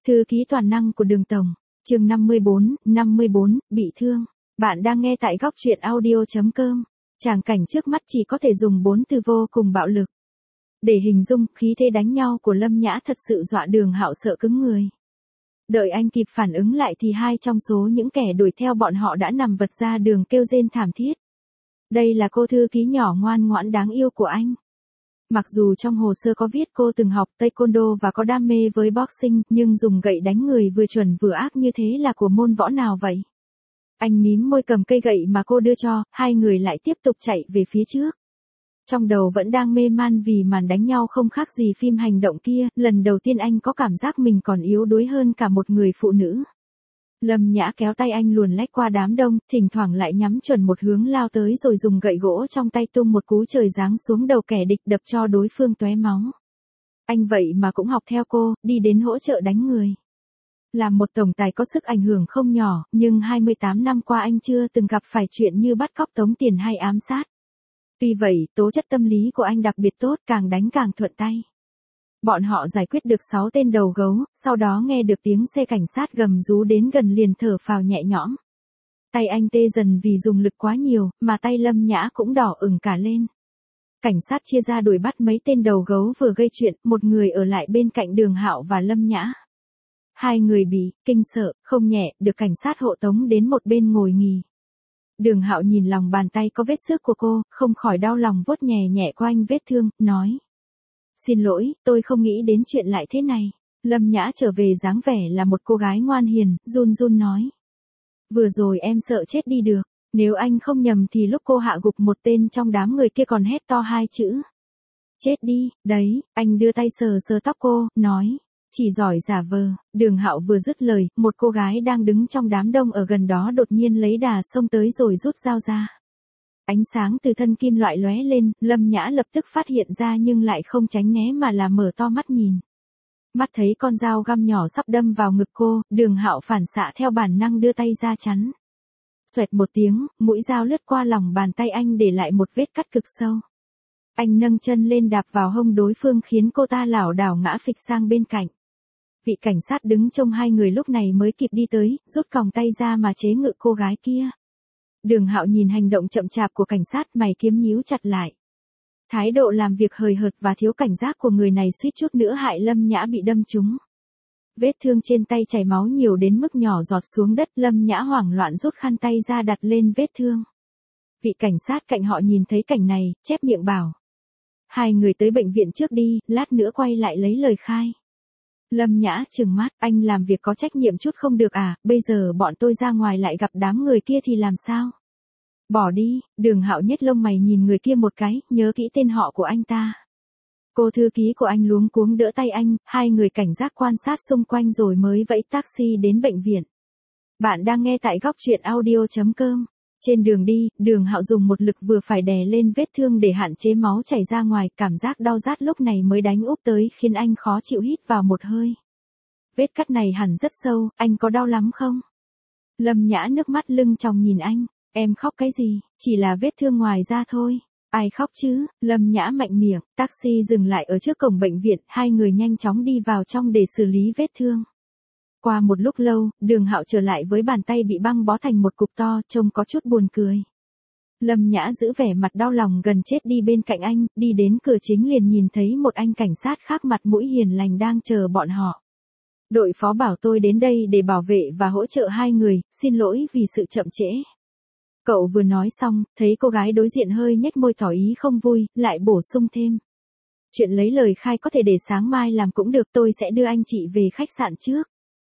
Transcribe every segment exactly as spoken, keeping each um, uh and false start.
Thư ký toàn năng của Đường Tổng, chương năm mươi bốn, năm mươi bốn, bị thương. Bạn đang nghe tại góc truyện audio chấm com. Tràng cảnh trước mắt chỉ có thể dùng bốn từ vô cùng bạo lực để hình dung. Khí thế đánh nhau của Lâm Nhã thật sự dọa Đường Hạo sợ cứng người. Đợi anh kịp phản ứng lại thì hai trong số những kẻ đuổi theo bọn họ đã nằm vật ra đường kêu rên thảm thiết. Đây là cô thư ký nhỏ ngoan ngoãn đáng yêu của anh. Mặc dù trong hồ sơ có viết cô từng học taekwondo và có đam mê với boxing, nhưng dùng gậy đánh người vừa chuẩn vừa ác như thế là của môn võ nào vậy? Anh mím môi cầm cây gậy mà cô đưa cho, hai người lại tiếp tục chạy về phía trước. Trong đầu vẫn đang mê man vì màn đánh nhau không khác gì phim hành động kia, lần đầu tiên anh có cảm giác mình còn yếu đuối hơn cả một người phụ nữ. Lâm Nhã kéo tay anh luồn lách qua đám đông, thỉnh thoảng lại nhắm chuẩn một hướng lao tới rồi dùng gậy gỗ trong tay tung một cú trời giáng xuống đầu kẻ địch đập cho đối phương tóe máu. Anh vậy mà cũng học theo cô, đi đến hỗ trợ đánh người. Là một tổng tài có sức ảnh hưởng không nhỏ, nhưng hai mươi tám năm qua anh chưa từng gặp phải chuyện như bắt cóc tống tiền hay ám sát. Tuy vậy, tố chất tâm lý của anh đặc biệt tốt, càng đánh càng thuận tay. Bọn họ giải quyết được sáu tên đầu gấu, sau đó nghe được tiếng xe cảnh sát gầm rú đến gần liền thở phào nhẹ nhõm. Tay anh tê dần vì dùng lực quá nhiều, mà tay Lâm Nhã cũng đỏ ửng cả lên. Cảnh sát chia ra đuổi bắt mấy tên đầu gấu vừa gây chuyện, một người ở lại bên cạnh Đường Hạo và Lâm Nhã. Hai người bị kinh sợ, không nhẹ, được cảnh sát hộ tống đến một bên ngồi nghỉ. Đường Hạo nhìn lòng bàn tay có vết xước của cô, không khỏi đau lòng vuốt nhẹ nhẹ qua anh vết thương, nói. Xin lỗi, tôi không nghĩ đến chuyện lại thế này. Lâm Nhã trở về dáng vẻ là một cô gái ngoan hiền, run run nói. Vừa rồi em sợ chết đi được, nếu anh không nhầm thì lúc cô hạ gục một tên trong đám người kia còn hét to hai chữ. Chết đi, đấy, anh đưa tay sờ sờ tóc cô, nói. Chỉ giỏi giả vờ. Đường Hạo vừa dứt lời, một cô gái đang đứng trong đám đông ở gần đó đột nhiên lấy đà xông tới rồi rút dao ra. Ánh sáng từ thân kim loại lóe lên, Lâm Nhã lập tức phát hiện ra nhưng lại không tránh né mà là mở to mắt nhìn. Mắt thấy con dao găm nhỏ sắp đâm vào ngực cô, Đường Hạo phản xạ theo bản năng đưa tay ra chắn. Xoẹt một tiếng, mũi dao lướt qua lòng bàn tay anh để lại một vết cắt cực sâu. Anh nâng chân lên đạp vào hông đối phương khiến cô ta lảo đảo ngã phịch sang bên cạnh. Vị cảnh sát đứng trông hai người lúc này mới kịp đi tới, rút còng tay ra mà chế ngự cô gái kia. Đường Hạo nhìn hành động chậm chạp của cảnh sát, mày kiếm nhíu chặt lại. Thái độ làm việc hời hợt và thiếu cảnh giác của người này suýt chút nữa hại Lâm Nhã bị đâm trúng. Vết thương trên tay chảy máu nhiều đến mức nhỏ giọt xuống đất, Lâm Nhã hoảng loạn rút khăn tay ra đặt lên vết thương. Vị cảnh sát cạnh họ nhìn thấy cảnh này, chép miệng bảo. Hai người tới bệnh viện trước đi, lát nữa quay lại lấy lời khai. Lâm Nhã trừng mắt, anh làm việc có trách nhiệm chút không được à, bây giờ bọn tôi ra ngoài lại gặp đám người kia thì làm sao? Bỏ đi. Đường Hạo nhếch lông mày nhìn người kia một cái, nhớ kỹ tên họ của anh ta. Cô thư ký của anh luống cuống đỡ tay anh, hai người cảnh giác quan sát xung quanh rồi mới vẫy taxi đến bệnh viện. Bạn đang nghe tại góc truyện audio chấm com. Trên đường đi, Đường Hạo dùng một lực vừa phải đè lên vết thương để hạn chế máu chảy ra ngoài, cảm giác đau rát lúc này mới đánh úp tới khiến anh khó chịu hít vào một hơi. Vết cắt này hẳn rất sâu, anh có đau lắm không? Lâm Nhã nước mắt lưng tròng nhìn anh, em khóc cái gì, chỉ là vết thương ngoài da thôi. Ai khóc chứ? Lâm Nhã mạnh miệng, taxi dừng lại ở trước cổng bệnh viện, hai người nhanh chóng đi vào trong để xử lý vết thương. Qua một lúc lâu, Đường Hạo trở lại với bàn tay bị băng bó thành một cục to, trông có chút buồn cười. Lâm Nhã giữ vẻ mặt đau lòng gần chết đi bên cạnh anh, đi đến cửa chính liền nhìn thấy một anh cảnh sát khác mặt mũi hiền lành đang chờ bọn họ. Đội phó bảo tôi đến đây để bảo vệ và hỗ trợ hai người, xin lỗi vì sự chậm trễ. Cậu vừa nói xong, thấy cô gái đối diện hơi nhếch môi tỏ ý không vui, lại bổ sung thêm. Chuyện lấy lời khai có thể để sáng mai làm cũng được, tôi sẽ đưa anh chị về khách sạn trước.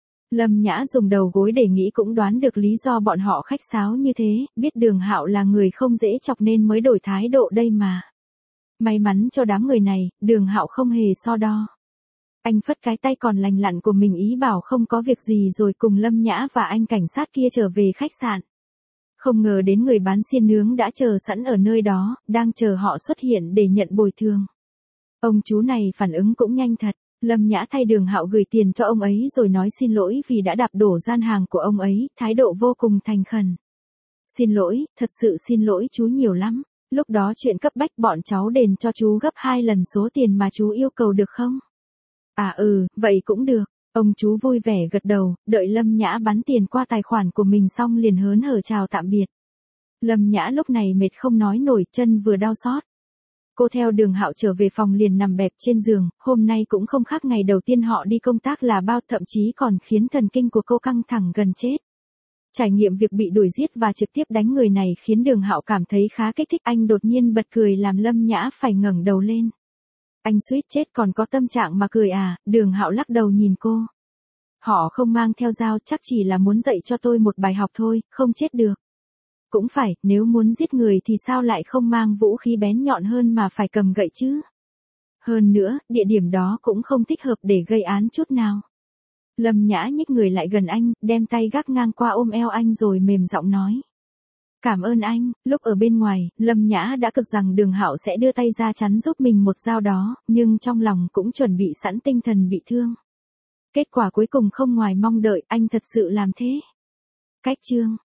Lâm Nhã dùng đầu gối để nghĩ cũng đoán được lý do bọn họ khách sáo như thế, biết Đường Hạo là người không dễ chọc nên mới đổi thái độ đây mà. May mắn cho đám người này, Đường Hạo không hề so đo. Anh phất cái tay còn lành lặn của mình ý bảo không có việc gì rồi cùng Lâm Nhã và anh cảnh sát kia trở về khách sạn. Không ngờ đến người bán xiên nướng đã chờ sẵn ở nơi đó, đang chờ họ xuất hiện để nhận bồi thường. Ông chú này phản ứng cũng nhanh thật. Lâm Nhã thay Đường Hạo gửi tiền cho ông ấy rồi nói xin lỗi vì đã đạp đổ gian hàng của ông ấy, thái độ vô cùng thành khẩn. Xin lỗi, thật sự xin lỗi chú nhiều lắm. Lúc đó chuyện cấp bách bọn cháu đền cho chú gấp hai lần số tiền mà chú yêu cầu được không? À ừ, vậy cũng được. Ông chú vui vẻ gật đầu, đợi Lâm Nhã bắn tiền qua tài khoản của mình xong liền hớn hở chào tạm biệt. Lâm Nhã lúc này mệt không nói nổi, chân vừa đau xót. Cô theo Đường Hạo trở về phòng liền nằm bẹp trên giường, hôm nay cũng không khác ngày đầu tiên họ đi công tác là bao, thậm chí còn khiến thần kinh của cô căng thẳng gần chết. Trải nghiệm việc bị đuổi giết và trực tiếp đánh người này khiến Đường Hạo cảm thấy khá kích thích, anh đột nhiên bật cười làm Lâm Nhã phải ngẩng đầu lên. Anh suýt chết còn có tâm trạng mà cười à? Đường Hạo lắc đầu nhìn cô. Họ không mang theo dao, chắc chỉ là muốn dạy cho tôi một bài học thôi, không chết được. Cũng phải, nếu muốn giết người thì sao lại không mang vũ khí bén nhọn hơn mà phải cầm gậy chứ? Hơn nữa, địa điểm đó cũng không thích hợp để gây án chút nào. Lâm Nhã nhích người lại gần anh, đem tay gác ngang qua ôm eo anh rồi mềm giọng nói. Cảm ơn anh. Lúc ở bên ngoài, Lâm Nhã đã cực rằng Đường Hạo sẽ đưa tay ra chắn giúp mình một dao đó, nhưng trong lòng cũng chuẩn bị sẵn tinh thần bị thương. Kết quả cuối cùng không ngoài mong đợi, anh thật sự làm thế. Cách chương